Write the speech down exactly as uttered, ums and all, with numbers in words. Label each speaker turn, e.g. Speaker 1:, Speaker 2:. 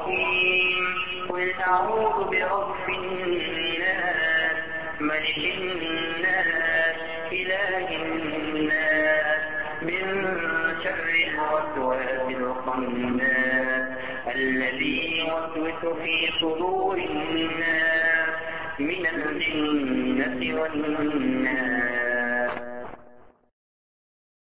Speaker 1: الرحيم قل أعوذ برب الناس ملك الناس إله الناس من شر الوسواس الخناس الذي يوسوس في صدور الناس من الجنة والناس